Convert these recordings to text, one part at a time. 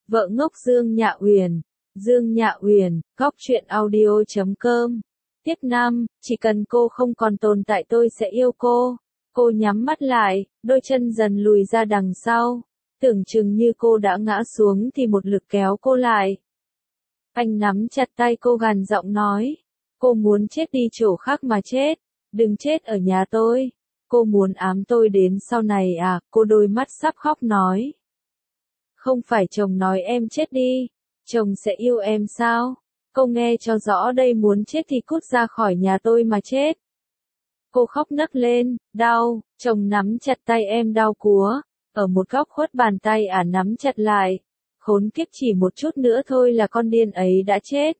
Vợ ngốc Dương Nhạ Uyển. Dương Nhạ Uyển, góc truyện audio.com. Tiếp 5, chỉ cần cô không còn tồn tại tôi sẽ yêu cô. Cô nhắm mắt lại, đôi chân dần lùi ra đằng sau. Tưởng chừng như cô đã ngã xuống thì một lực kéo cô lại. Anh nắm chặt tay cô gằn giọng nói. Cô muốn chết đi chỗ khác mà chết. Đừng chết ở nhà tôi. Cô muốn ám tôi đến sau này à? Cô đôi mắt sắp khóc nói. Không phải chồng nói em chết đi. Chồng sẽ yêu em sao? Cô nghe cho rõ đây, muốn chết thì cút ra khỏi nhà tôi mà chết. Cô khóc nấc lên, đau, chồng nắm chặt tay em đau cúa. Ở một góc khuất bàn tay nắm chặt lại. Khốn kiếp, chỉ một chút nữa thôi là con điên ấy đã chết.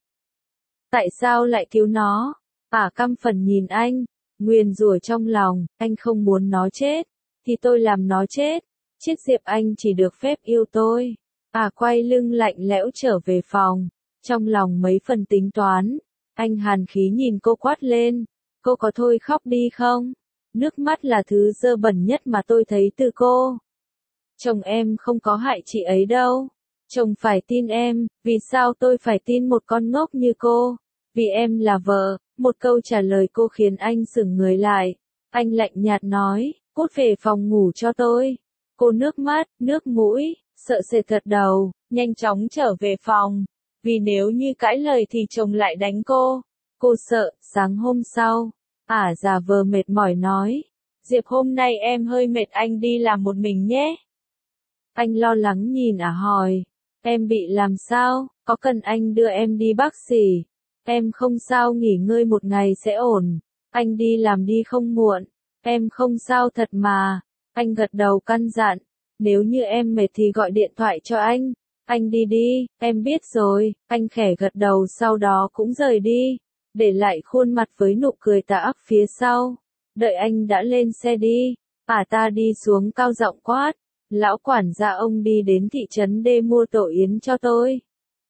Tại sao lại cứu nó? Căm phẫn nhìn anh, nguyền rủa trong lòng, anh không muốn nó chết, thì tôi làm nó chết. Chiết Diệp Anh chỉ được phép yêu tôi. Quay lưng lạnh lẽo trở về phòng, trong lòng mấy phần tính toán. Anh hàn khí nhìn cô quát lên, cô có thôi khóc đi không? Nước mắt là thứ dơ bẩn nhất mà tôi thấy từ cô. Chồng em không có hại chị ấy đâu. Chồng phải tin em, vì sao tôi phải tin một con ngốc như cô? Vì em là vợ. Một câu trả lời cô khiến anh sững người lại. Anh lạnh nhạt nói, cút về phòng ngủ cho tôi. Cô nước mắt, nước mũi, sợ sệt gật đầu, nhanh chóng trở về phòng. Vì nếu như cãi lời thì chồng lại đánh cô. Cô sợ. Sáng hôm sau, giả vờ mệt mỏi nói, Diệp hôm nay em hơi mệt, anh đi làm một mình nhé. Anh lo lắng nhìn hỏi, em bị làm sao, có cần anh đưa em đi bác sĩ? Em không sao, nghỉ ngơi một ngày sẽ ổn. Anh đi làm đi không muộn. Em không sao thật mà. Anh gật đầu căn dặn. Nếu như em mệt thì gọi điện thoại cho anh. Anh đi đi, em biết rồi. Anh khẽ gật đầu, sau đó cũng rời đi. Để lại khuôn mặt với nụ cười tà ác phía sau. Đợi anh đã lên xe đi. Ta đi xuống cao giọng quát. Lão quản gia, ông đi đến thị trấn D mua tổ yến cho tôi.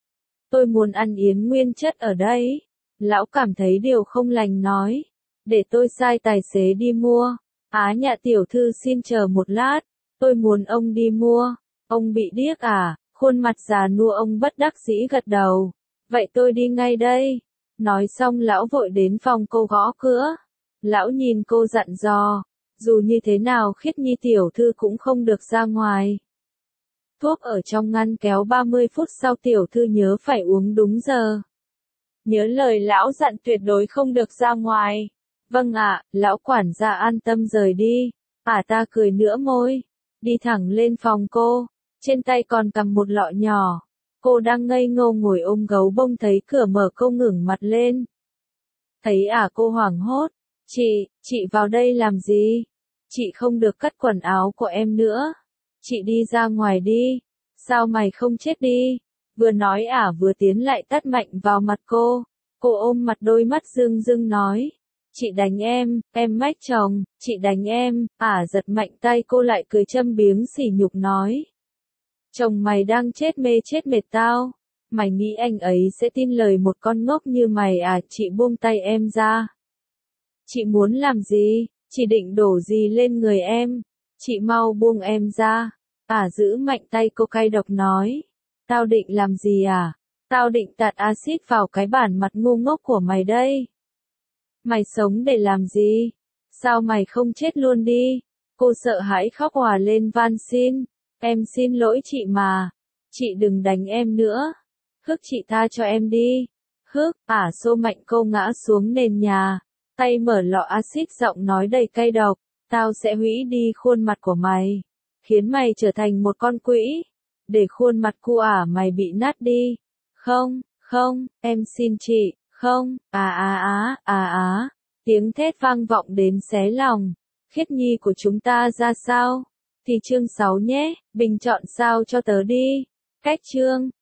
Tôi muốn ăn yến nguyên chất ở đây. Lão cảm thấy điều không lành nói. Để tôi sai tài xế đi mua. Nhà tiểu thư xin chờ một lát. Tôi muốn ông đi mua. Ông bị điếc à? Khuôn mặt già nua ông bất đắc dĩ gật đầu. Vậy tôi đi ngay đây. Nói xong lão vội đến phòng cô gõ cửa. Lão nhìn cô dặn dò. Dù như thế nào Khiết Nhi tiểu thư cũng không được ra ngoài. Thuốc ở trong ngăn kéo, 30 phút sau tiểu thư nhớ phải uống đúng giờ. Nhớ lời lão dặn, tuyệt đối không được ra ngoài. Vâng ạ. Lão quản gia an tâm rời đi. Ta cười nửa môi. Đi thẳng lên phòng cô. Trên tay còn cầm một lọ nhỏ. Cô đang ngây ngô ngồi ôm gấu bông, thấy cửa mở cô ngẩng mặt lên. Thấy cô hoảng hốt. Chị vào đây làm gì? Chị không được cất quần áo của em nữa. Chị đi ra ngoài đi. Sao mày không chết đi? Vừa nói vừa tiến lại tát mạnh vào mặt cô. Cô ôm mặt, đôi mắt rưng rưng nói. Chị đánh em mách chồng, chị đánh em. Giật mạnh tay cô lại, cười châm biếm sỉ nhục nói. Chồng mày đang chết mê chết mệt tao. Mày nghĩ anh ấy sẽ tin lời một con ngốc như mày à? Chị buông tay em ra. Chị muốn làm gì? Chị định đổ gì lên người em? Chị mau buông em ra. Giữ mạnh tay cô, cay độc nói. Tao định làm gì à? Tao định tạt axit vào cái bản mặt ngu ngốc của mày đây. Mày sống để làm gì? Sao mày không chết luôn đi? Cô sợ hãi khóc òa lên van xin. Em xin lỗi chị mà. Chị đừng đánh em nữa. Hức, chị tha cho em đi. Hức. Xô mạnh cô ngã xuống nền nhà. Tay mở lọ axit, giọng nói đầy cay độc. Tao sẽ hủy đi khuôn mặt của mày. Khiến mày trở thành một con quỷ. Để khuôn mặt cu mày bị nát đi. Không, em xin chị. Không. Tiếng thét vang vọng đến xé lòng. Khiết Nhi của chúng ta ra sao? Thì chương 6 nhé. Bình chọn sao cho tớ đi. Cách chương.